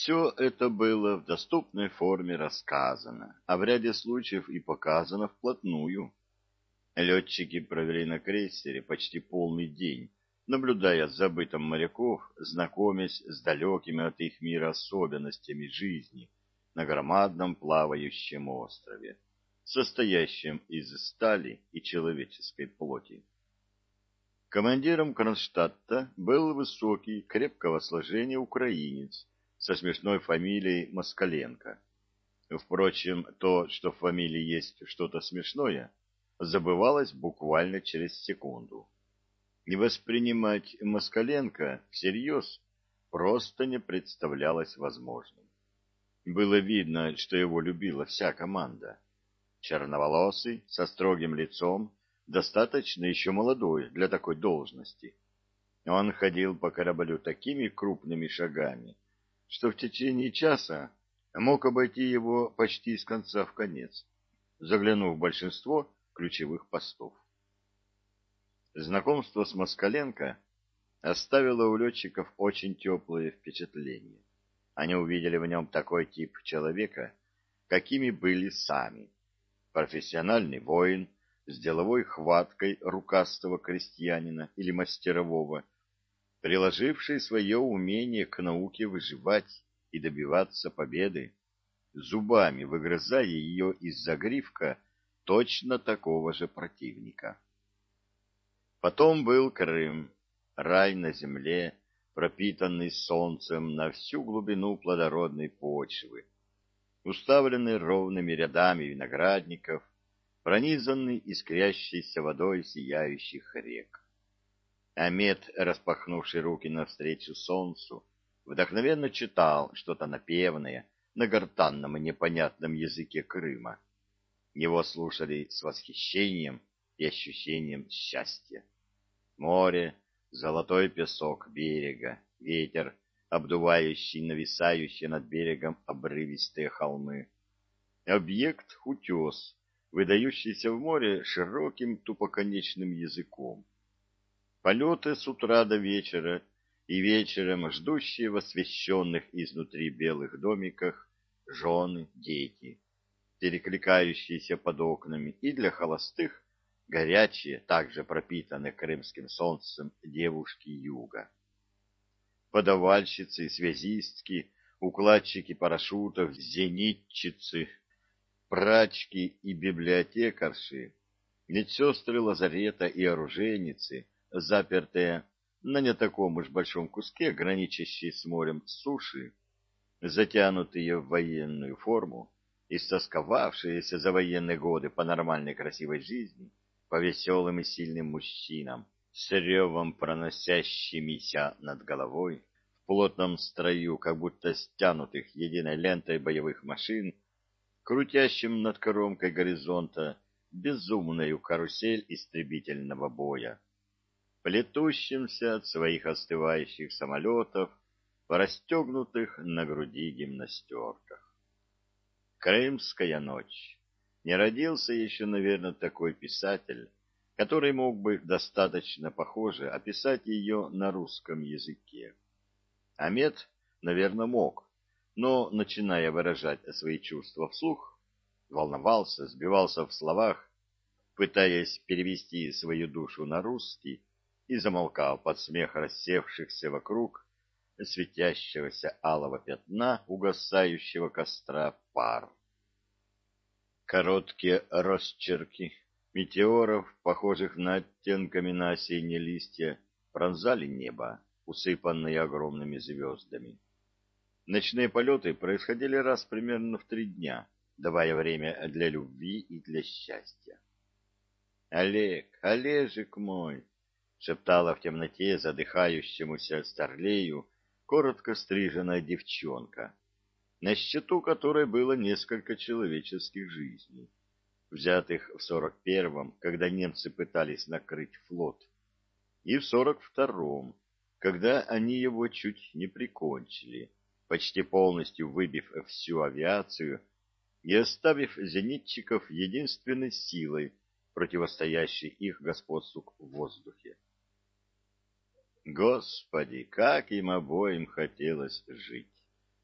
Все это было в доступной форме рассказано, а в ряде случаев и показано вплотную. Летчики провели на крейсере почти полный день, наблюдая за бытом моряков, знакомясь с далекими от их мира особенностями жизни на громадном плавающем острове, состоящем из стали и человеческой плоти. Командиром Кронштадта был высокий, крепкого сложения украинец со смешной фамилией Москаленко. Впрочем, то, что в фамилии есть что-то смешное, забывалось буквально через секунду. И воспринимать Москаленко всерьез просто не представлялось возможным. Было видно, что его любила вся команда. Черноволосый, со строгим лицом, достаточно еще молодой для такой должности. Он ходил по кораблю такими крупными шагами, что в течение часа мог обойти его почти с конца в конец, заглянув в большинство ключевых постов. Знакомство с Москаленко оставило у летчиков очень теплое впечатление. Они увидели в нем такой тип человека, какими были сами. Профессиональный воин с деловой хваткой рукастого крестьянина или мастерового, приложивший свое умение к науке выживать и добиваться победы, зубами выгрызая ее из загривка точно такого же противника. Потом был Крым, рай на земле, пропитанный солнцем на всю глубину плодородной почвы, уставленный ровными рядами виноградников, пронизанный искрящейся водой сияющих рек. Амед, распахнувший руки навстречу солнцу, вдохновенно читал что-то напевное на гортанном и непонятном языке Крыма. Его слушали с восхищением и ощущением счастья. Море, золотой песок берега, ветер, обдувающий нависающие над берегом обрывистые холмы. Объект — утес, выдающийся в море широким тупоконечным языком. Полеты с утра до вечера и вечером ждущие в освещенных изнутри белых домиках жены, дети, перекликающиеся под окнами, и для холостых горячие, также пропитанные крымским солнцем девушки юга. Подавальщицы, связистки, укладчики парашютов, зенитчицы, прачки и библиотекарши, медсестры лазарета и оружейницы, запертые на не таком уж большом куске, граничащей с морем суши, затянутые в военную форму, истосковавшиеся за военные годы по нормальной красивой жизни, по веселым и сильным мужчинам, с ревом проносящимися над головой, в плотном строю, как будто стянутых единой лентой боевых машин, крутящим над кромкой горизонта безумную карусель истребительного боя, плетущимся от своих остывающих самолетов в расстегнутых на груди гимнастерках. Крымская ночь. Не родился еще, наверное, такой писатель, который мог бы достаточно похоже описать ее на русском языке. Амед, наверное, мог, но, начиная выражать свои чувства вслух, волновался, сбивался в словах, пытаясь перевести свою душу на русский, и замолкал под смех рассевшихся вокруг светящегося алого пятна угасающего костра пар. Короткие росчерки метеоров, похожих на оттенками на осенние листья, пронзали небо, усыпанное огромными звездами. Ночные полеты происходили раз примерно в 3 дня, давая время для любви и для счастья. «Олег, Олежек мой!» — шептала в темноте задыхающемуся старлею коротко стриженная девчонка, на счету которой было несколько человеческих жизней, взятых в 41-м, когда немцы пытались накрыть флот, и в 42-м, когда они его чуть не прикончили, почти полностью выбив всю авиацию и оставив зенитчиков единственной силой, противостоящей их господству в воздухе. Господи, как им обоим хотелось жить!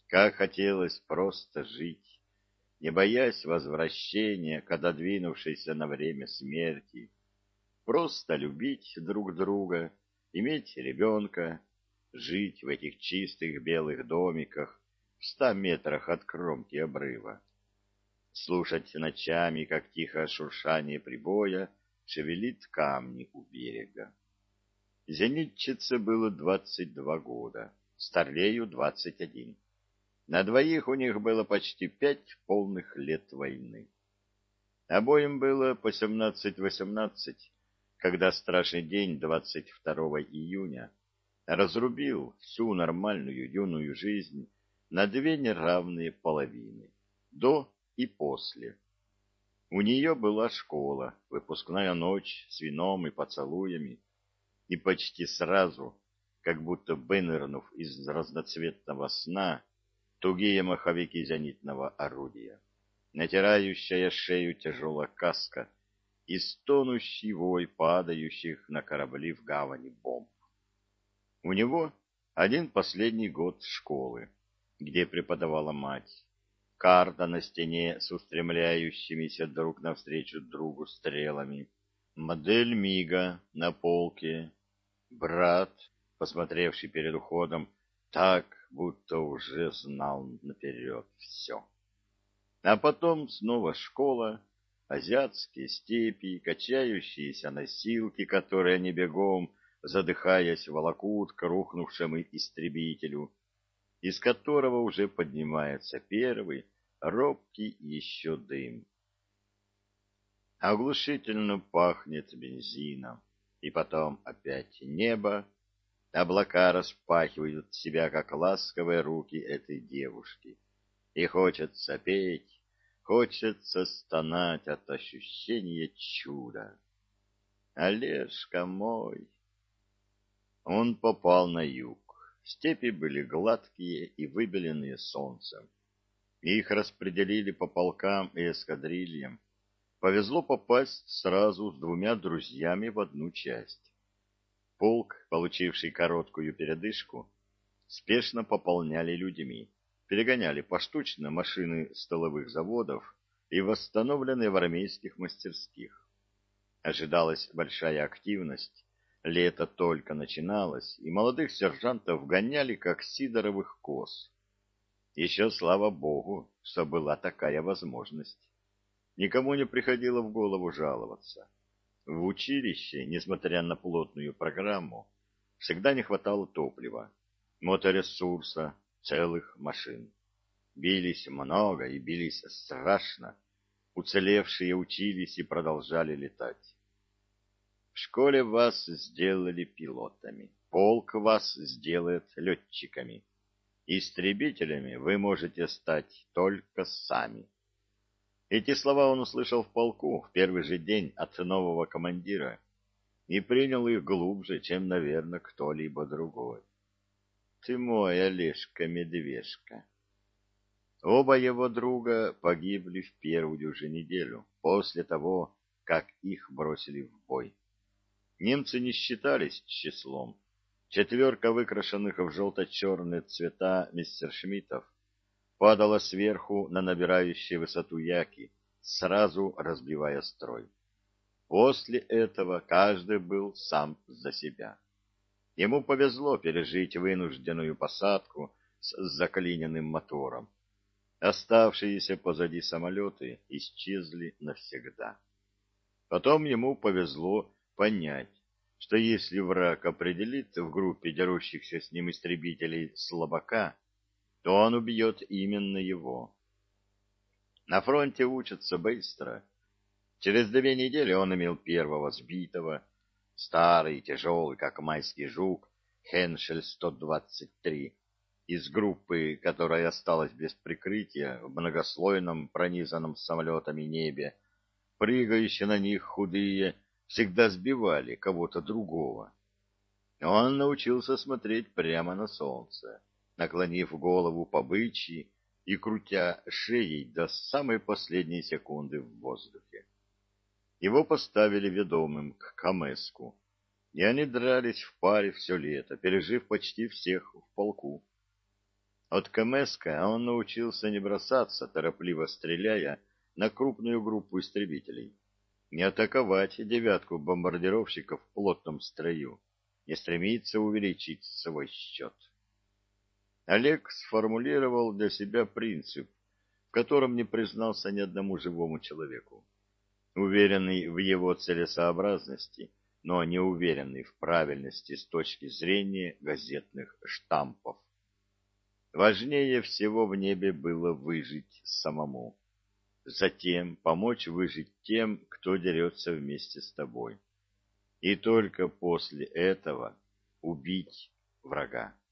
Как хотелось просто жить, не боясь возвращения к отодвинувшейся на время смерти, просто любить друг друга, иметь ребенка, жить в этих чистых белых домиках в 100 метрах от кромки обрыва, слушать ночами, как тихое шуршание прибоя шевелит камни у берега. Зенитчице было 22 года, Старлею 21. На двоих у них было почти 5 полных лет войны. Обоим было по 17-18, когда страшный день 22 июня разрубил всю нормальную юную жизнь на две неравные половины, до и после. У нее была школа, выпускная ночь с вином и поцелуями, и почти сразу, как будто вынырнув из разноцветного сна, тугие маховики зенитного орудия, натирающая шею тяжелая каска и стонущий вой падающих на корабли в гавани бомб. У него один последний год школы, где преподавала мать, карта на стене с устремляющимися друг навстречу другу стрелами, модель Мига на полке, брат, посмотревший перед уходом, так, будто уже знал наперед все. А потом снова школа, азиатские степи, качающиеся носилки, которые они бегом, задыхаясь, волокут к рухнувшему истребителю, из которого уже поднимается первый, робкий еще дым. Оглушительно пахнет бензином, и потом опять небо. Облака распахивают себя, как ласковые руки этой девушки. И хочется петь, хочется стонать от ощущения чуда. Олежка мой! Он попал на юг. Степи были гладкие и выбеленные солнцем. Их распределили по полкам и эскадрильям. Повезло попасть сразу с двумя друзьями в одну часть. Полк, получивший короткую передышку, спешно пополняли людьми, перегоняли поштучно машины столовых заводов и восстановленные в армейских мастерских. Ожидалась большая активность, лето только начиналось, и молодых сержантов гоняли, как сидоровых коз. Еще слава богу, что была такая возможность. Никому не приходило в голову жаловаться. В училище, несмотря на плотную программу, всегда не хватало топлива, моторесурса, целых машин. Бились много и бились страшно. Уцелевшие учились и продолжали летать. В школе вас сделали пилотами, полк вас сделает летчиками. Истребителями вы можете стать только сами. Эти слова он услышал в полку в первый же день от нового командира и принял их глубже, чем, наверное, кто-либо другой. Ты мой, Олежка-медвежка. Оба его друга погибли в первую же неделю после того, как их бросили в бой. Немцы не считались числом. Четверка выкрашенных в желто-черные цвета мессершмиттов падала сверху на набирающие высоту яки, сразу разбивая строй. После этого каждый был сам за себя. Ему повезло пережить вынужденную посадку с заклиненным мотором. Оставшиеся позади самолеты исчезли навсегда. Потом ему повезло понять, что если враг определит в группе дерущихся с ним истребителей слабака, то он убьет именно его. На фронте учатся быстро. Через 2 недели он имел первого сбитого, старый, тяжелый, как майский жук, Хеншель-123, из группы, которая осталась без прикрытия в многослойном, пронизанном самолетами небе. Прыгающие на них худые всегда сбивали кого-то другого. Он научился смотреть прямо на солнце, наклонив голову по бычьи и крутя шеей до самой последней секунды в воздухе. Его поставили ведомым к Камэску, и они дрались в паре все лето, пережив почти всех в полку. От КМСка он научился не бросаться, торопливо стреляя на крупную группу истребителей, не атаковать девятку бомбардировщиков в плотном строю, не стремиться увеличить свой счет. Олег сформулировал для себя принцип, в котором не признался ни одному живому человеку. Уверенный в его целесообразности, но не уверенный в правильности с точки зрения газетных штампов. Важнее всего в небе было выжить самому. Затем помочь выжить тем, кто дерется вместе с тобой. И только после этого убить врага.